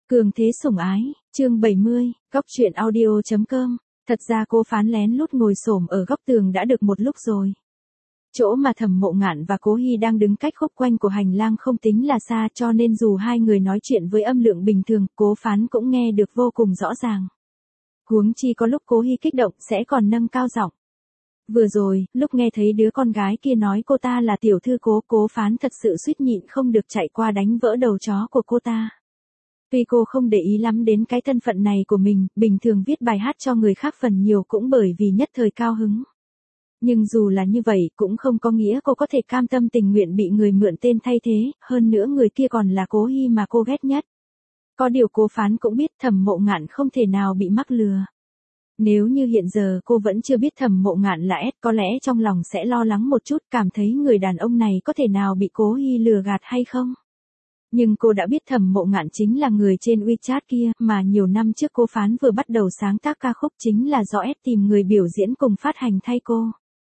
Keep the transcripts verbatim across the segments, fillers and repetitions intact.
Cường thế sủng ái, chương bảy mươi, góc truyện audio chấm com. Thật ra cô Phán lén lút ngồi xổm ở góc tường đã được một lúc rồi. Chỗ mà Thẩm Mộ Ngạn và Cố Hi đang đứng cách khúc quanh của hành lang không tính là xa, cho nên dù hai người nói chuyện với âm lượng bình thường, Cố Phán cũng nghe được vô cùng rõ ràng. Huống chi có lúc Cố Hi kích động sẽ còn nâng cao giọng. Vừa rồi, lúc nghe thấy đứa con gái kia nói cô ta là tiểu thư Cố, Cố Phán thật sự suýt nhịn không được chạy qua đánh vỡ đầu chó của cô ta. Tuy cô không để ý lắm đến cái thân phận này của mình, bình thường viết bài hát cho người khác phần nhiều cũng bởi vì nhất thời cao hứng. Nhưng dù là như vậy cũng không có nghĩa cô có thể cam tâm tình nguyện bị người mượn tên thay thế, hơn nữa người kia còn là Cố Hi mà cô ghét nhất. Có điều Cố Phán cũng biết Thẩm Mộ Ngạn không thể nào bị mắc lừa. Nếu như hiện giờ cô vẫn chưa biết Thẩm Mộ Ngạn là S, có lẽ trong lòng sẽ lo lắng một chút, cảm thấy người đàn ông này có thể nào bị Cố Hi lừa gạt hay không. Nhưng cô đã biết Thẩm Mộ Ngạn chính là người trên WeChat kia, mà nhiều năm trước Cố Phán vừa bắt đầu sáng tác ca khúc chính là do S tìm người biểu diễn cùng phát hành thay cô.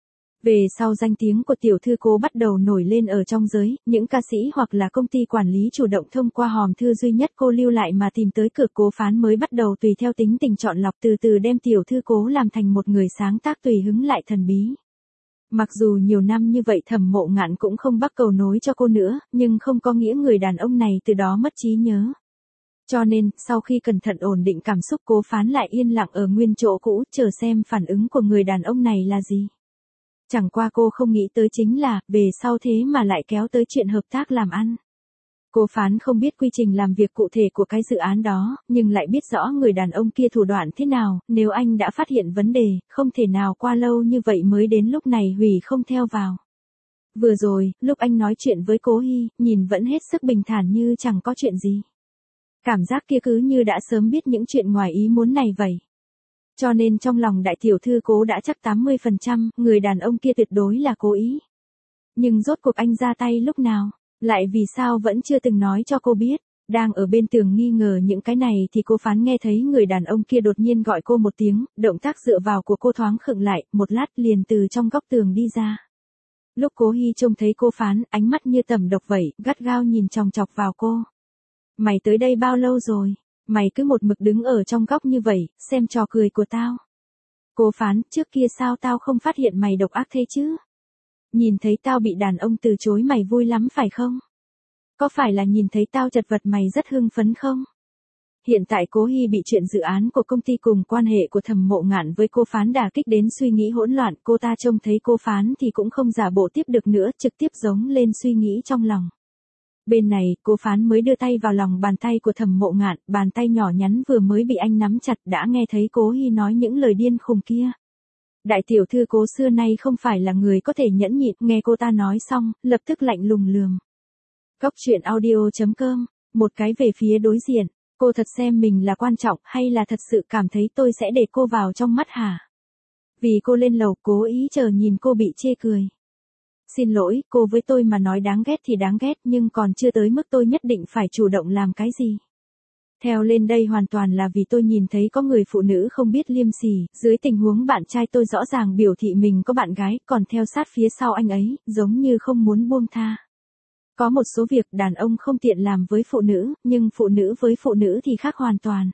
Về sau danh tiếng của tiểu thư Cố bắt đầu nổi lên ở trong giới, những ca sĩ hoặc là công ty quản lý chủ động thông qua hòm thư duy nhất cô lưu lại mà tìm tới cửa Cố Phán mới bắt đầu tùy theo tính tình chọn lọc từ từ đem tiểu thư Cố làm thành một người sáng tác tùy hứng lại thần bí. Mặc dù nhiều năm như vậy Thẩm Mộ Ngạn cũng không bắt cầu nối cho cô nữa, nhưng không có nghĩa người đàn ông này từ đó mất trí nhớ. Cho nên, sau khi cẩn thận ổn định cảm xúc Cố Phán lại yên lặng ở nguyên chỗ cũ chờ xem phản ứng của người đàn ông này là gì. Chẳng qua cô không nghĩ tới chính là, về sau thế mà lại kéo tới chuyện hợp tác làm ăn. Cố Phán không biết quy trình làm việc cụ thể của cái dự án đó, nhưng lại biết rõ người đàn ông kia thủ đoạn thế nào, nếu anh đã phát hiện vấn đề, không thể nào qua lâu như vậy mới đến lúc này hủy không theo vào. Vừa rồi, lúc anh nói chuyện với Cố Hi, nhìn vẫn hết sức bình thản như chẳng có chuyện gì. Cảm giác kia cứ như đã sớm biết những chuyện ngoài ý muốn này vậy. Cho nên trong lòng đại tiểu thư Cố đã chắc tám mươi phần trăm, người đàn ông kia tuyệt đối là cố ý. Nhưng rốt cuộc anh ra tay lúc nào? Lại vì sao vẫn chưa từng nói cho cô biết. Đang ở bên tường nghi ngờ những cái này thì Cố Phán nghe thấy người đàn ông kia đột nhiên gọi cô một tiếng, động tác dựa vào của cô thoáng khựng lại, một lát liền từ trong góc tường đi ra. Lúc Cố Hi trông thấy Cố Phán, ánh mắt như tầm độc vậy, gắt gao nhìn chòng chọc vào cô. Mày tới đây bao lâu rồi? Mày cứ một mực đứng ở trong góc như vậy, xem trò cười của tao. Cố Phán, trước kia sao tao không phát hiện mày độc ác thế chứ? Nhìn thấy tao bị đàn ông từ chối mày vui lắm phải không? Có phải là nhìn thấy tao chật vật mày rất hưng phấn không? Hiện tại Cố Hi bị chuyện dự án của công ty cùng quan hệ của Thẩm Mộ Ngạn với Cố Phán đả kích đến suy nghĩ hỗn loạn, cô ta trông thấy Cố Phán thì cũng không giả bộ tiếp được nữa, trực tiếp giống lên suy nghĩ trong lòng. Bên này, Cố Phán mới đưa tay vào lòng bàn tay của Thẩm Mộ Ngạn, bàn tay nhỏ nhắn vừa mới bị anh nắm chặt đã nghe thấy Cố Hi nói những lời điên khùng kia. Đại tiểu thư Cố xưa nay không phải là người có thể nhẫn nhịn, nghe cô ta nói xong, lập tức lạnh lùng lườm. Góc truyện audio chấm com, một cái về phía đối diện, cô thật xem mình là quan trọng hay là thật sự cảm thấy tôi sẽ để cô vào trong mắt hả? Vì cô lên lầu cố ý chờ nhìn cô bị chê cười. Xin lỗi, cô với tôi mà nói đáng ghét thì đáng ghét nhưng còn chưa tới mức tôi nhất định phải chủ động làm cái gì. Theo lên đây hoàn toàn là vì tôi nhìn thấy có người phụ nữ không biết liêm sỉ, dưới tình huống bạn trai tôi rõ ràng biểu thị mình có bạn gái, còn theo sát phía sau anh ấy, giống như không muốn buông tha. Có một số việc đàn ông không tiện làm với phụ nữ, nhưng phụ nữ với phụ nữ thì khác hoàn toàn.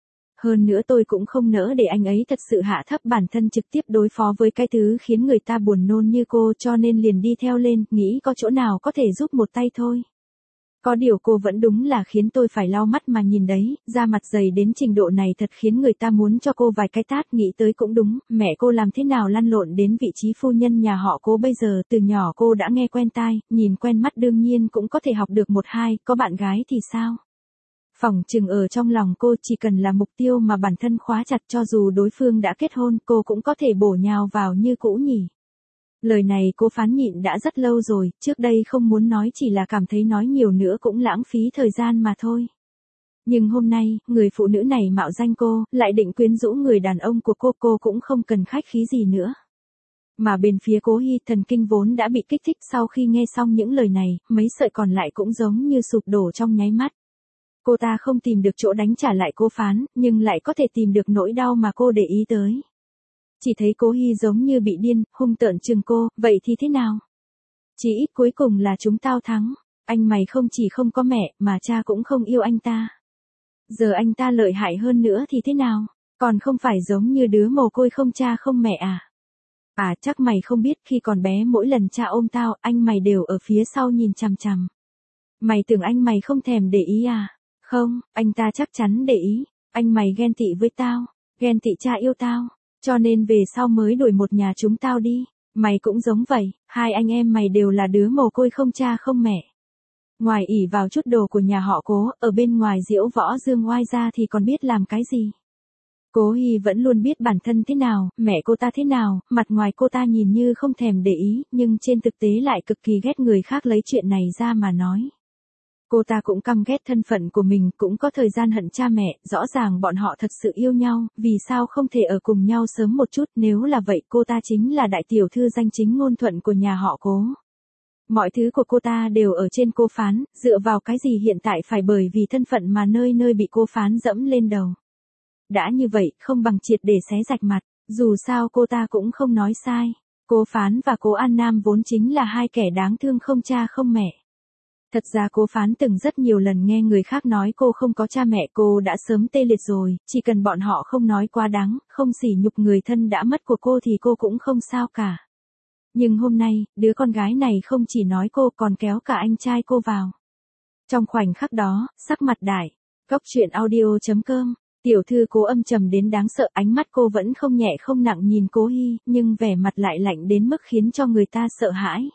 Hơn nữa tôi cũng không nỡ để anh ấy thật sự hạ thấp bản thân trực tiếp đối phó với cái thứ khiến người ta buồn nôn như cô, cho nên liền đi theo lên, nghĩ có chỗ nào có thể giúp một tay thôi. Có điều cô vẫn đúng là khiến tôi phải lau mắt mà nhìn đấy, da mặt dày đến trình độ này thật khiến người ta muốn cho cô vài cái tát, nghĩ tới cũng đúng, mẹ cô làm thế nào lăn lộn đến vị trí phu nhân nhà họ Cố bây giờ, từ nhỏ cô đã nghe quen tai, nhìn quen mắt đương nhiên cũng có thể học được một hai, có bạn gái thì sao? Phỏng chừng ở trong lòng cô chỉ cần là mục tiêu mà bản thân khóa chặt, cho dù đối phương đã kết hôn cô cũng có thể bổ nhào vào như cũ nhỉ. Lời này cô phán nhịn đã rất lâu rồi, trước đây không muốn nói chỉ là cảm thấy nói nhiều nữa cũng lãng phí thời gian mà thôi. Nhưng hôm nay, người phụ nữ này mạo danh cô, lại định quyến rũ người đàn ông của cô, cô cũng không cần khách khí gì nữa. Mà bên phía Cố Hi, thần kinh vốn đã bị kích thích, sau khi nghe xong những lời này, mấy sợi còn lại cũng giống như sụp đổ trong nháy mắt. Cô ta không tìm được chỗ đánh trả lại cô phán, nhưng lại có thể tìm được nỗi đau mà cô để ý tới. Chỉ thấy Cố Hi giống như bị điên, hung tợn chừng cô, vậy thì thế nào? Chỉ ít cuối cùng là chúng tao thắng, anh mày không chỉ không có mẹ, mà cha cũng không yêu anh ta. Giờ anh ta lợi hại hơn nữa thì thế nào? Còn không phải giống như đứa mồ côi không cha không mẹ à? À chắc mày không biết khi còn bé mỗi lần cha ôm tao, anh mày đều ở phía sau nhìn chằm chằm. Mày tưởng anh mày không thèm để ý à? Không, anh ta chắc chắn để ý. Anh mày ghen tị với tao, ghen tị cha yêu tao, cho nên về sau mới đuổi một nhà chúng tao đi. Mày cũng giống vậy, hai anh em mày đều là đứa mồ côi không cha không mẹ. Ngoài ỷ vào chút đồ của nhà họ Cố, ở bên ngoài diễu võ dương oai ra thì còn biết làm cái gì. Cố Hi vẫn luôn biết bản thân thế nào, mẹ cô ta thế nào, mặt ngoài cô ta nhìn như không thèm để ý, nhưng trên thực tế lại cực kỳ ghét người khác lấy chuyện này ra mà nói. Cô ta cũng căm ghét thân phận của mình, cũng có thời gian hận cha mẹ, rõ ràng bọn họ thật sự yêu nhau, vì sao không thể ở cùng nhau sớm một chút, nếu là vậy cô ta chính là đại tiểu thư danh chính ngôn thuận của nhà họ Cố. Mọi thứ của cô ta đều ở trên cô Phán, dựa vào cái gì hiện tại phải bởi vì thân phận mà nơi nơi bị cô Phán dẫm lên đầu. Đã như vậy, không bằng triệt để xé rạch mặt, dù sao cô ta cũng không nói sai. Cố Phán và Cố An Nam vốn chính là hai kẻ đáng thương không cha không mẹ. Thật ra Cố Phán từng rất nhiều lần nghe người khác nói cô không có cha mẹ, cô đã sớm tê liệt rồi, chỉ cần bọn họ không nói quá đáng, không sỉ nhục người thân đã mất của cô thì cô cũng không sao cả. Nhưng hôm nay, đứa con gái này không chỉ nói cô còn kéo cả anh trai cô vào. Trong khoảnh khắc đó, sắc mặt đại, Góc truyện audio chấm com, tiểu thư Cố âm trầm đến đáng sợ, ánh mắt cô vẫn không nhẹ không nặng nhìn Cố Hi, nhưng vẻ mặt lại lạnh đến mức khiến cho người ta sợ hãi.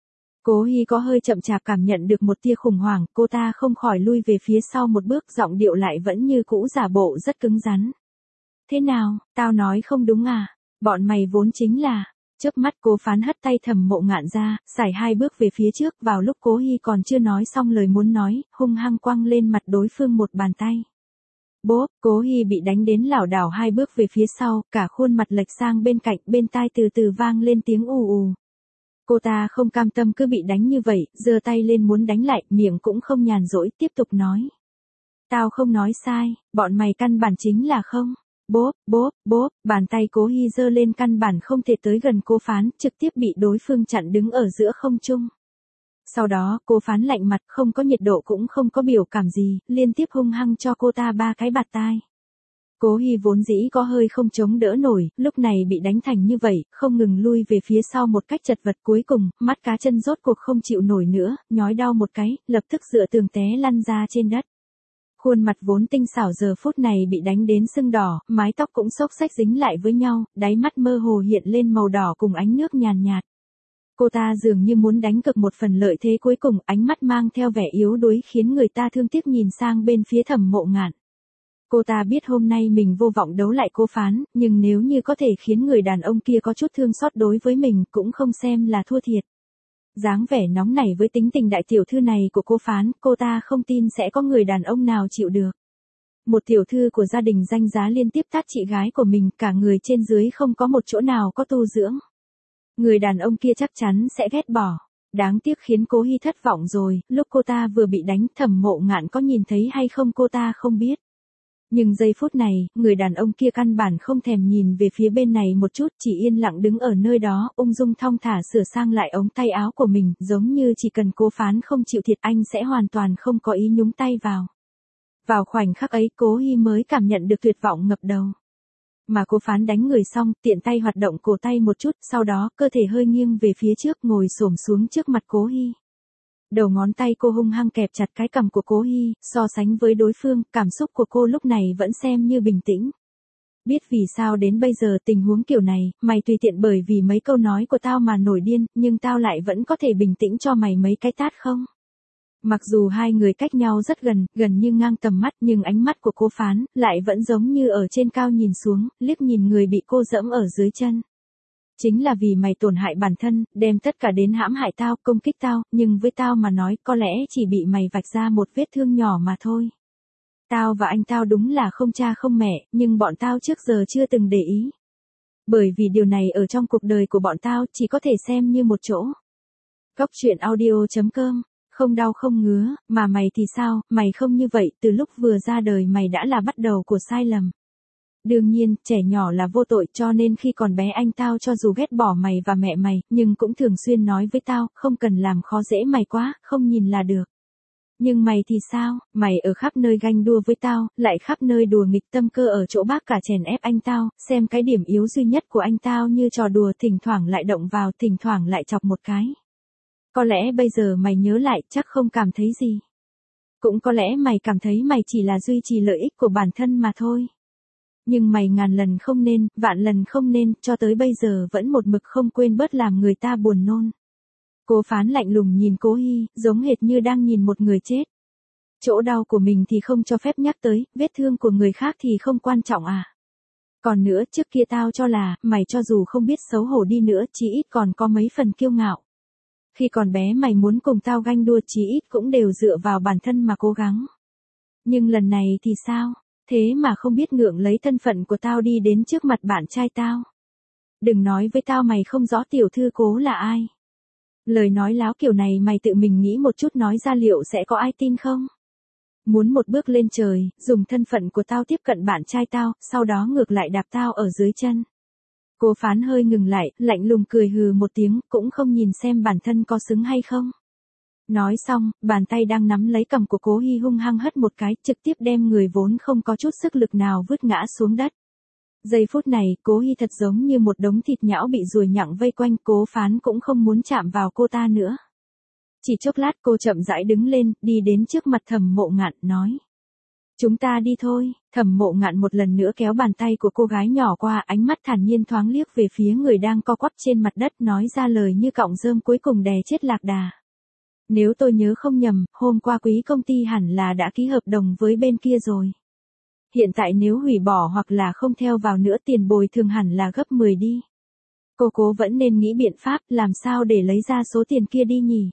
Cố Hi có hơi chậm chạp cảm nhận được một tia khủng hoảng, cô ta không khỏi lui về phía sau một bước, giọng điệu lại vẫn như cũ giả bộ rất cứng rắn. Thế nào, tao nói không đúng à? Bọn mày vốn chính là... Chớp mắt Cố Phán hất tay Thẩm Mộ Ngạn ra, sải hai bước về phía trước, vào lúc Cố Hi còn chưa nói xong lời muốn nói, hung hăng quăng lên mặt đối phương một bàn tay. Bốp, Cố Hi bị đánh đến lảo đảo hai bước về phía sau, cả khuôn mặt lệch sang bên cạnh, bên tai từ từ vang lên tiếng ù ù. Cô ta không cam tâm cứ bị đánh như vậy, giơ tay lên muốn đánh lại, miệng cũng không nhàn rỗi, tiếp tục nói. Tao không nói sai, bọn mày căn bản chính là không. Bốp, bốp, bốp, bàn tay Cố Hi giơ lên căn bản không thể tới gần Cố Phán, trực tiếp bị đối phương chặn đứng ở giữa không trung. Sau đó, Cố Phán lạnh mặt, không có nhiệt độ cũng không có biểu cảm gì, liên tiếp hung hăng cho cô ta ba cái bạt tai. Cố Hi vốn dĩ có hơi không chống đỡ nổi, lúc này bị đánh thành như vậy, không ngừng lui về phía sau một cách chật vật, cuối cùng, mắt cá chân rốt cuộc không chịu nổi nữa, nhói đau một cái, lập tức dựa tường té lăn ra trên đất. Khuôn mặt vốn tinh xảo giờ phút này bị đánh đến sưng đỏ, mái tóc cũng xốc xếch dính lại với nhau, đáy mắt mơ hồ hiện lên màu đỏ cùng ánh nước nhàn nhạt. Cô ta dường như muốn đánh cực một phần lợi thế cuối cùng, ánh mắt mang theo vẻ yếu đuối khiến người ta thương tiếc nhìn sang bên phía Thẩm Mộ Ngạn. Cô ta biết hôm nay mình vô vọng đấu lại Cố Phán, nhưng nếu như có thể khiến người đàn ông kia có chút thương xót đối với mình cũng không xem là thua thiệt. Dáng vẻ nóng nảy với tính tình đại tiểu thư này của Cố Phán, cô ta không tin sẽ có người đàn ông nào chịu được. Một tiểu thư của gia đình danh giá liên tiếp tát chị gái của mình, cả người trên dưới không có một chỗ nào có tu dưỡng. Người đàn ông kia chắc chắn sẽ ghét bỏ. Đáng tiếc khiến Cố Hi thất vọng rồi, lúc cô ta vừa bị đánh, Thẩm Mộ Ngạn có nhìn thấy hay không cô ta không biết. Nhưng giây phút này, người đàn ông kia căn bản không thèm nhìn về phía bên này một chút, chỉ yên lặng đứng ở nơi đó, ung dung thong thả sửa sang lại ống tay áo của mình, giống như chỉ cần Cố Phán không chịu thiệt anh sẽ hoàn toàn không có ý nhúng tay vào. Vào khoảnh khắc ấy Cố Hi mới cảm nhận được tuyệt vọng ngập đầu. Mà Cố Phán đánh người xong, tiện tay hoạt động cổ tay một chút, sau đó cơ thể hơi nghiêng về phía trước, ngồi xổm xuống trước mặt Cố Hi. Đầu ngón tay cô hung hăng kẹp chặt cái cằm của Cố Hi, so sánh với đối phương, cảm xúc của cô lúc này vẫn xem như bình tĩnh. Biết vì sao đến bây giờ tình huống kiểu này, mày tùy tiện bởi vì mấy câu nói của tao mà nổi điên, nhưng tao lại vẫn có thể bình tĩnh cho mày mấy cái tát không? Mặc dù hai người cách nhau rất gần, gần như ngang tầm mắt, nhưng ánh mắt của Cố Phán lại vẫn giống như ở trên cao nhìn xuống, liếc nhìn người bị cô dẫm ở dưới chân. Chính là vì mày tổn hại bản thân, đem tất cả đến hãm hại tao, công kích tao, nhưng với tao mà nói, có lẽ chỉ bị mày vạch ra một vết thương nhỏ mà thôi. Tao và anh tao đúng là không cha không mẹ, nhưng bọn tao trước giờ chưa từng để ý. Bởi vì điều này ở trong cuộc đời của bọn tao chỉ có thể xem như một chỗ. Góc truyện audio chấm com, không đau không ngứa, mà mày thì sao, mày không như vậy, từ lúc vừa ra đời mày đã là bắt đầu của sai lầm. Đương nhiên, trẻ nhỏ là vô tội cho nên khi còn bé anh tao cho dù ghét bỏ mày và mẹ mày, nhưng cũng thường xuyên nói với tao, không cần làm khó dễ mày quá, không nhìn là được. Nhưng mày thì sao, mày ở khắp nơi ganh đua với tao, lại khắp nơi đùa nghịch tâm cơ ở chỗ bác cả chèn ép anh tao, xem cái điểm yếu duy nhất của anh tao như trò đùa thỉnh thoảng lại động vào, thỉnh thoảng lại chọc một cái. Có lẽ bây giờ mày nhớ lại chắc không cảm thấy gì. Cũng có lẽ mày cảm thấy mày chỉ là duy trì lợi ích của bản thân mà thôi. Nhưng mày ngàn lần không nên, vạn lần không nên, cho tới bây giờ vẫn một mực không quên bớt làm người ta buồn nôn. Cố Phán lạnh lùng nhìn Cố Hi, giống hệt như đang nhìn một người chết. Chỗ đau của mình thì không cho phép nhắc tới, vết thương của người khác thì không quan trọng à. Còn nữa, trước kia tao cho là, mày cho dù không biết xấu hổ đi nữa, chí ít còn có mấy phần kiêu ngạo. Khi còn bé mày muốn cùng tao ganh đua chí ít cũng đều dựa vào bản thân mà cố gắng. Nhưng lần này thì sao? Thế mà không biết ngượng lấy thân phận của tao đi đến trước mặt bạn trai tao. Đừng nói với tao mày không rõ tiểu thư Cố là ai. Lời nói láo kiểu này mày tự mình nghĩ một chút nói ra liệu sẽ có ai tin không? Muốn một bước lên trời, dùng thân phận của tao tiếp cận bạn trai tao, sau đó ngược lại đạp tao ở dưới chân. Cố Phán hơi ngừng lại, lạnh lùng cười hừ một tiếng, cũng không nhìn xem bản thân có xứng hay không. Nói xong, bàn tay đang nắm lấy cằm của Cố Hi hung hăng hất một cái, trực tiếp đem người vốn không có chút sức lực nào vứt ngã xuống đất. Giây phút này, Cố Hi thật giống như một đống thịt nhão bị ruồi nhặng vây quanh, Cố Phán cũng không muốn chạm vào cô ta nữa. Chỉ chốc lát cô chậm rãi đứng lên, đi đến trước mặt Thẩm Mộ Ngạn, nói. Chúng ta đi thôi. Thẩm Mộ Ngạn một lần nữa kéo bàn tay của cô gái nhỏ qua, ánh mắt thản nhiên thoáng liếc về phía người đang co quắp trên mặt đất, nói ra lời như cọng rơm cuối cùng đè chết lạc đà. Nếu tôi nhớ không nhầm, hôm qua quý công ty hẳn là đã ký hợp đồng với bên kia rồi. Hiện tại nếu hủy bỏ hoặc là không theo vào nữa tiền bồi thường hẳn là gấp mười đi. Cô Cố vẫn nên nghĩ biện pháp làm sao để lấy ra số tiền kia đi nhỉ.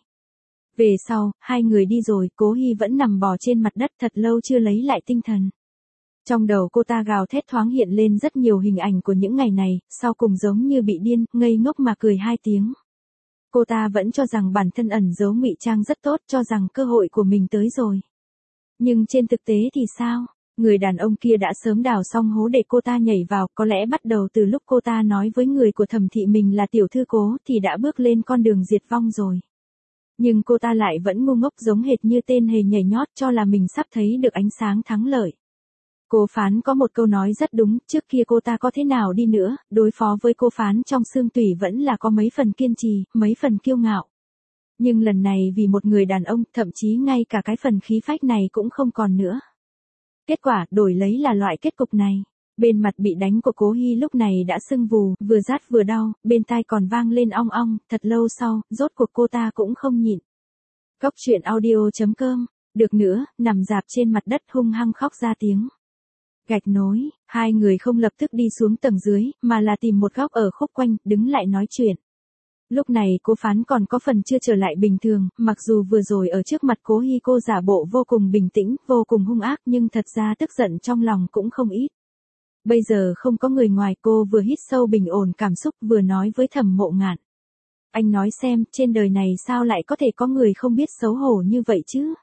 Về sau, hai người đi rồi, Cố Hi vẫn nằm bò trên mặt đất thật lâu chưa lấy lại tinh thần. Trong đầu cô ta gào thét thoáng hiện lên rất nhiều hình ảnh của những ngày này, sau cùng giống như bị điên, ngây ngốc mà cười hai tiếng. Cô ta vẫn cho rằng bản thân ẩn giấu ngụy trang rất tốt, cho rằng cơ hội của mình tới rồi. Nhưng trên thực tế thì sao? Người đàn ông kia đã sớm đào xong hố để cô ta nhảy vào, có lẽ bắt đầu từ lúc cô ta nói với người của Thẩm thị mình là tiểu thư Cố thì đã bước lên con đường diệt vong rồi. Nhưng cô ta lại vẫn ngu ngốc giống hệt như tên hề nhảy nhót cho là mình sắp thấy được ánh sáng thắng lợi. Cố Phán có một câu nói rất đúng, trước kia cô ta có thế nào đi nữa, đối phó với cô Phán trong xương tủy vẫn là có mấy phần kiên trì, mấy phần kiêu ngạo. Nhưng lần này vì một người đàn ông, thậm chí ngay cả cái phần khí phách này cũng không còn nữa. Kết quả, đổi lấy là loại kết cục này. Bên mặt bị đánh của Cố Hi lúc này đã sưng vù, vừa rát vừa đau, bên tai còn vang lên ong ong, thật lâu sau, rốt cuộc cô ta cũng không nhịn. Góc truyện audio chấm com, được nữa, nằm dạp trên mặt đất hung hăng khóc ra tiếng. Gạch nối, hai người không lập tức đi xuống tầng dưới, mà là tìm một góc ở khúc quanh, đứng lại nói chuyện. Lúc này Cố Phán còn có phần chưa trở lại bình thường, mặc dù vừa rồi ở trước mặt Cố Hi cô giả bộ vô cùng bình tĩnh, vô cùng hung ác nhưng thật ra tức giận trong lòng cũng không ít. Bây giờ không có người ngoài, cô vừa hít sâu bình ổn cảm xúc vừa nói với Thẩm Mộ Ngạn. Anh nói xem, trên đời này sao lại có thể có người không biết xấu hổ như vậy chứ?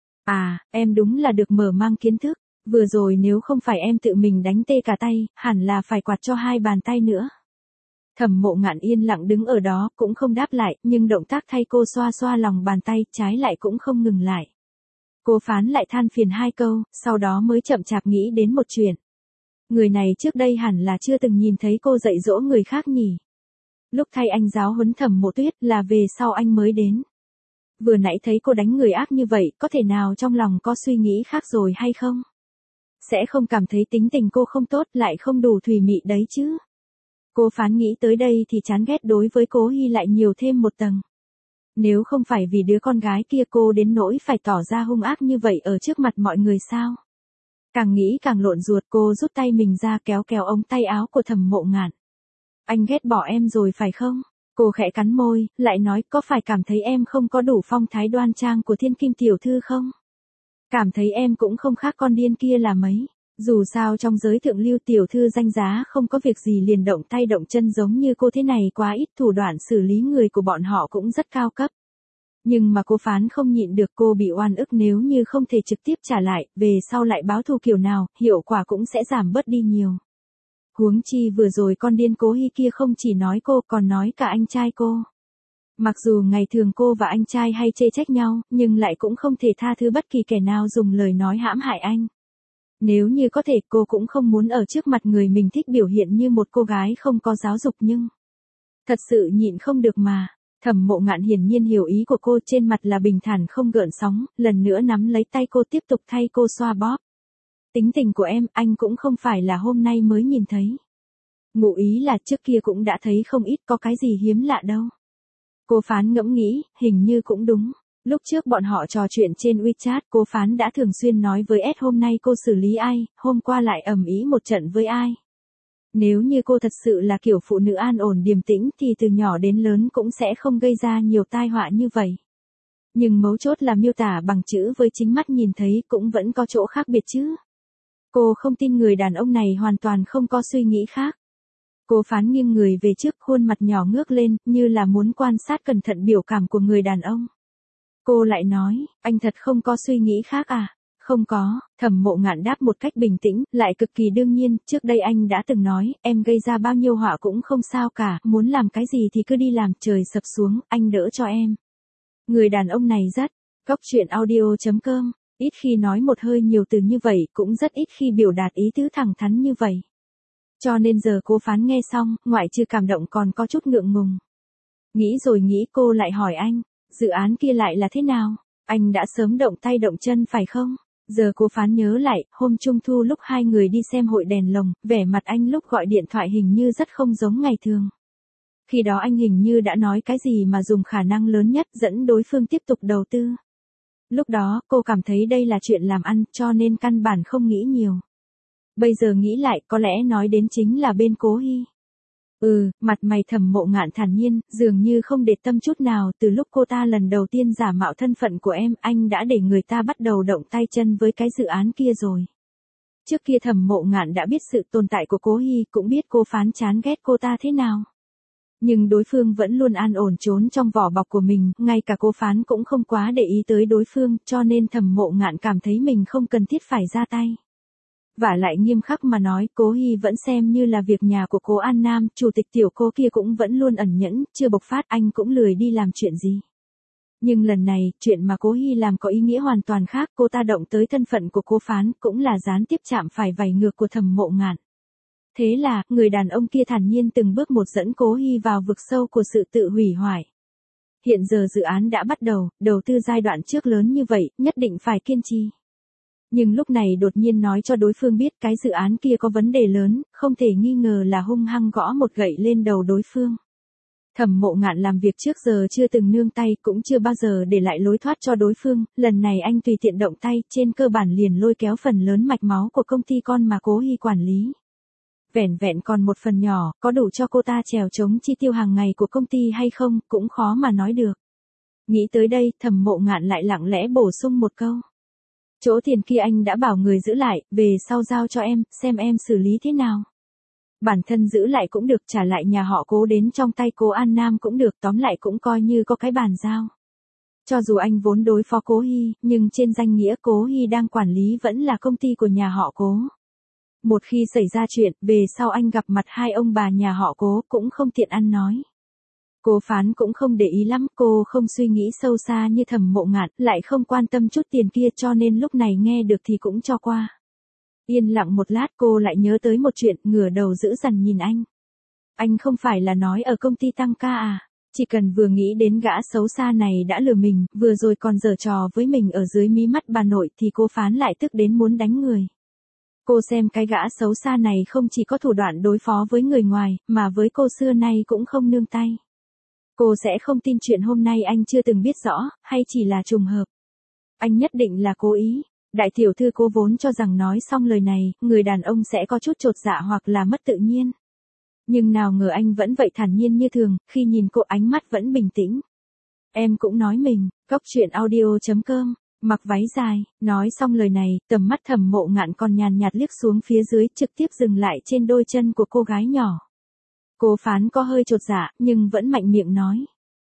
À, em đúng là được mở mang kiến thức, vừa rồi nếu không phải em tự mình đánh tê cả tay, hẳn là phải quạt cho hai bàn tay nữa. Thẩm Mộ Ngạn yên lặng đứng ở đó, cũng không đáp lại, nhưng động tác thay cô xoa xoa lòng bàn tay, trái lại cũng không ngừng lại. Cố Phán lại than phiền hai câu, sau đó mới chậm chạp nghĩ đến một chuyện. Người này trước đây hẳn là chưa từng nhìn thấy cô dạy dỗ người khác nhỉ. Lúc thay anh giáo huấn Thẩm Mộ Tuyết là về sau anh mới đến. Vừa nãy thấy cô đánh người ác như vậy, có thể nào trong lòng có suy nghĩ khác rồi hay không? Sẽ không cảm thấy tính tình cô không tốt lại không đủ thùy mị đấy chứ. Cố Phán nghĩ tới đây thì chán ghét đối với Cố Hi lại nhiều thêm một tầng. Nếu không phải vì đứa con gái kia cô đến nỗi phải tỏ ra hung ác như vậy ở trước mặt mọi người sao? Càng nghĩ càng lộn ruột, cô rút tay mình ra kéo kéo ống tay áo của Thẩm Mộ Ngạn. Anh ghét bỏ em rồi phải không? Cô khẽ cắn môi, lại nói có phải cảm thấy em không có đủ phong thái đoan trang của thiên kim tiểu thư không? Cảm thấy em cũng không khác con điên kia là mấy. Dù sao trong giới thượng lưu tiểu thư danh giá không có việc gì liền động tay động chân giống như cô thế này quá ít, thủ đoạn xử lý người của bọn họ cũng rất cao cấp. Nhưng mà Cố Phán không nhịn được, cô bị oan ức nếu như không thể trực tiếp trả lại, về sau lại báo thù kiểu nào, hiệu quả cũng sẽ giảm bớt đi nhiều. Huống chi vừa rồi con điên Cố Hi kia không chỉ nói cô còn nói cả anh trai cô. Mặc dù ngày thường cô và anh trai hay chê trách nhau, nhưng lại cũng không thể tha thứ bất kỳ kẻ nào dùng lời nói hãm hại anh. Nếu như có thể cô cũng không muốn ở trước mặt người mình thích biểu hiện như một cô gái không có giáo dục nhưng... Thật sự nhịn không được mà. Thẩm Mộ Ngạn hiển nhiên hiểu ý của cô, trên mặt là bình thản không gợn sóng, lần nữa nắm lấy tay cô tiếp tục thay cô xoa bóp. Tính tình của em, anh cũng không phải là hôm nay mới nhìn thấy. Ngụ ý là trước kia cũng đã thấy không ít, có cái gì hiếm lạ đâu. Cô Phán ngẫm nghĩ, hình như cũng đúng. Lúc trước bọn họ trò chuyện trên WeChat, cô Phán đã thường xuyên nói với S hôm nay cô xử lý ai, hôm qua lại ầm ĩ một trận với ai. Nếu như cô thật sự là kiểu phụ nữ an ổn điềm tĩnh thì từ nhỏ đến lớn cũng sẽ không gây ra nhiều tai họa như vậy. Nhưng mấu chốt là miêu tả bằng chữ với chính mắt nhìn thấy cũng vẫn có chỗ khác biệt chứ. Cô không tin người đàn ông này hoàn toàn không có suy nghĩ khác. Cô Phán nghiêng người về trước, khuôn mặt nhỏ ngước lên, như là muốn quan sát cẩn thận biểu cảm của người đàn ông. Cô lại nói, anh thật không có suy nghĩ khác à? Không có, Thẩm Mộ Ngạn đáp một cách bình tĩnh, lại cực kỳ đương nhiên, trước đây anh đã từng nói, em gây ra bao nhiêu họa cũng không sao cả, muốn làm cái gì thì cứ đi làm, trời sập xuống, anh đỡ cho em. Người đàn ông này rất, Cóc truyện audio chấm com, ít khi nói một hơi nhiều từ như vậy, cũng rất ít khi biểu đạt ý tứ thẳng thắn như vậy. Cho nên giờ cô Phán nghe xong, ngoại trừ cảm động còn có chút ngượng ngùng. Nghĩ rồi nghĩ cô lại hỏi anh, dự án kia lại là thế nào? Anh đã sớm động tay động chân phải không? Giờ cô Phán nhớ lại, hôm Trung Thu lúc hai người đi xem hội đèn lồng, vẻ mặt anh lúc gọi điện thoại hình như rất không giống ngày thường. Khi đó anh hình như đã nói cái gì mà dùng khả năng lớn nhất dẫn đối phương tiếp tục đầu tư. Lúc đó, cô cảm thấy đây là chuyện làm ăn, cho nên căn bản không nghĩ nhiều. Bây giờ nghĩ lại, có lẽ nói đến chính là bên Cố Hy. Ừ, mặt mày Thẩm Mộ Ngạn thản nhiên, dường như không để tâm chút nào, từ lúc cô ta lần đầu tiên giả mạo thân phận của em, anh đã để người ta bắt đầu động tay chân với cái dự án kia rồi. Trước kia Thẩm Mộ Ngạn đã biết sự tồn tại của Cố Hy, cũng biết cô Phán chán ghét cô ta thế nào. Nhưng đối phương vẫn luôn an ổn trốn trong vỏ bọc của mình, ngay cả cô Phán cũng không quá để ý tới đối phương, cho nên Thẩm Mộ Ngạn cảm thấy mình không cần thiết phải ra tay. Vả lại nghiêm khắc mà nói, Cố Hy vẫn xem như là việc nhà của Cố An Nam, chủ tịch tiểu Cố kia cũng vẫn luôn ẩn nhẫn, chưa bộc phát, anh cũng lười đi làm chuyện gì. Nhưng lần này, chuyện mà Cố Hy làm có ý nghĩa hoàn toàn khác, cô ta động tới thân phận của cô Phán, cũng là gián tiếp chạm phải vảy ngược của Thẩm Mộ Ngạn. Thế là, người đàn ông kia thản nhiên từng bước một dẫn Cố Hy vào vực sâu của sự tự hủy hoại. Hiện giờ dự án đã bắt đầu, đầu tư giai đoạn trước lớn như vậy, nhất định phải kiên trì. Nhưng lúc này đột nhiên nói cho đối phương biết cái dự án kia có vấn đề lớn, không thể nghi ngờ là hung hăng gõ một gậy lên đầu đối phương. Thẩm Mộ Ngạn làm việc trước giờ chưa từng nương tay, cũng chưa bao giờ để lại lối thoát cho đối phương, lần này anh tùy tiện động tay, trên cơ bản liền lôi kéo phần lớn mạch máu của công ty con mà Cố Hy quản lý. Vẻn vẹn còn một phần nhỏ, có đủ cho cô ta trèo chống chi tiêu hàng ngày của công ty hay không, cũng khó mà nói được. Nghĩ tới đây, Thẩm Mộ Ngạn lại lặng lẽ bổ sung một câu. Chỗ tiền kia anh đã bảo người giữ lại, về sau giao cho em, xem em xử lý thế nào. Bản thân giữ lại cũng được, trả lại nhà họ Cố đến trong tay Cố An Nam cũng được, tóm lại cũng coi như có cái bàn giao. Cho dù anh vốn đối phó Cố Hy, nhưng trên danh nghĩa Cố Hy đang quản lý vẫn là công ty của nhà họ Cố. Một khi xảy ra chuyện, về sau anh gặp mặt hai ông bà nhà họ Cố cũng không tiện ăn nói. Cô Phán cũng không để ý lắm, cô không suy nghĩ sâu xa như Thẩm Mộ Ngạn, lại không quan tâm chút tiền kia, cho nên lúc này nghe được thì cũng cho qua. Yên lặng một lát cô lại nhớ tới một chuyện, ngửa đầu dữ dằn nhìn anh. Anh không phải là nói ở công ty tăng ca à? Chỉ cần vừa nghĩ đến gã xấu xa này đã lừa mình, vừa rồi còn giở trò với mình ở dưới mí mắt bà nội thì cô Phán lại tức đến muốn đánh người. Cô xem cái gã xấu xa này không chỉ có thủ đoạn đối phó với người ngoài, mà với cô xưa nay cũng không nương tay. Cô sẽ không tin chuyện hôm nay anh chưa từng biết rõ, hay chỉ là trùng hợp. Anh nhất định là cố ý. Đại tiểu thư cô vốn cho rằng nói xong lời này, người đàn ông sẽ có chút chột dạ hoặc là mất tự nhiên. Nhưng nào ngờ anh vẫn vậy thản nhiên như thường, khi nhìn cô ánh mắt vẫn bình tĩnh. Em cũng nói mình, Cóc truyện audio chấm com, mặc váy dài, nói xong lời này, tầm mắt Thẩm Mộ Ngạn còn nhàn nhạt liếc xuống phía dưới, trực tiếp dừng lại trên đôi chân của cô gái nhỏ. Cô Phán có hơi chột dạ, nhưng vẫn mạnh miệng nói.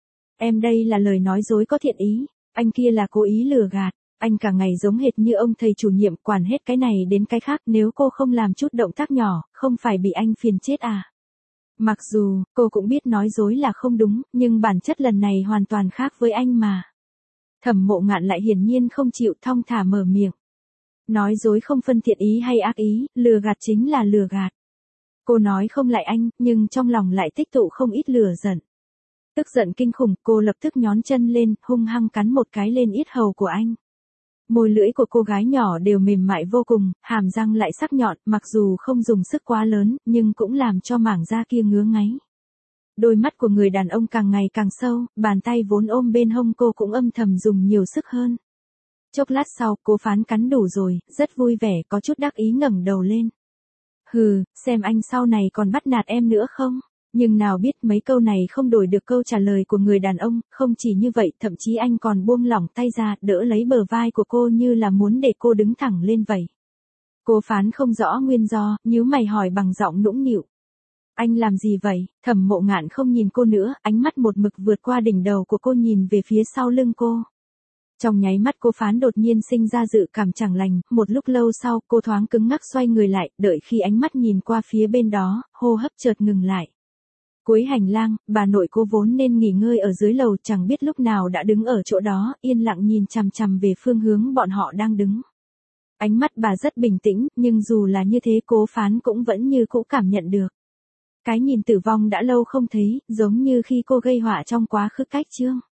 Em đây là lời nói dối có thiện ý, anh kia là cố ý lừa gạt, anh cả ngày giống hệt như ông thầy chủ nhiệm quản hết cái này đến cái khác, nếu cô không làm chút động tác nhỏ, không phải bị anh phiền chết à. Mặc dù, cô cũng biết nói dối là không đúng, nhưng bản chất lần này hoàn toàn khác với anh mà. Thẩm Mộ Ngạn lại hiển nhiên không chịu, thong thả mở miệng. Nói dối không phân thiện ý hay ác ý, lừa gạt chính là lừa gạt. Cô nói không lại anh, nhưng trong lòng lại tích tụ không ít lửa giận. Tức giận kinh khủng, cô lập tức nhón chân lên, hung hăng cắn một cái lên yết hầu của anh. Môi lưỡi của cô gái nhỏ đều mềm mại vô cùng, hàm răng lại sắc nhọn, mặc dù không dùng sức quá lớn, nhưng cũng làm cho mảng da kia ngứa ngáy. Đôi mắt của người đàn ông càng ngày càng sâu, bàn tay vốn ôm bên hông cô cũng âm thầm dùng nhiều sức hơn. Chốc lát sau, Cố Phán cắn đủ rồi, rất vui vẻ, có chút đắc ý ngẩng đầu lên. Hừ, xem anh sau này còn bắt nạt em nữa không? Nhưng nào biết mấy câu này không đổi được câu trả lời của người đàn ông, không chỉ như vậy, thậm chí anh còn buông lỏng tay ra, đỡ lấy bờ vai của cô như là muốn để cô đứng thẳng lên vậy. Cố Phán không rõ nguyên do, nhíu mày hỏi bằng giọng nũng nịu. Anh làm gì vậy? Thẩm Mộ Ngạn không nhìn cô nữa, ánh mắt một mực vượt qua đỉnh đầu của cô nhìn về phía sau lưng cô. Trong nháy mắt Cố Phán đột nhiên sinh ra dự cảm chẳng lành, một lúc lâu sau cô thoáng cứng ngắc xoay người lại, đợi khi ánh mắt nhìn qua phía bên đó, hô hấp chợt ngừng lại. Cuối hành lang, bà nội cô vốn nên nghỉ ngơi ở dưới lầu chẳng biết lúc nào đã đứng ở chỗ đó, yên lặng nhìn chằm chằm về phương hướng bọn họ đang đứng. Ánh mắt bà rất bình tĩnh, nhưng dù là như thế Cố Phán cũng vẫn như cũ cảm nhận được. Cái nhìn tử vong đã lâu không thấy, giống như khi cô gây họa trong quá khứ cách chương.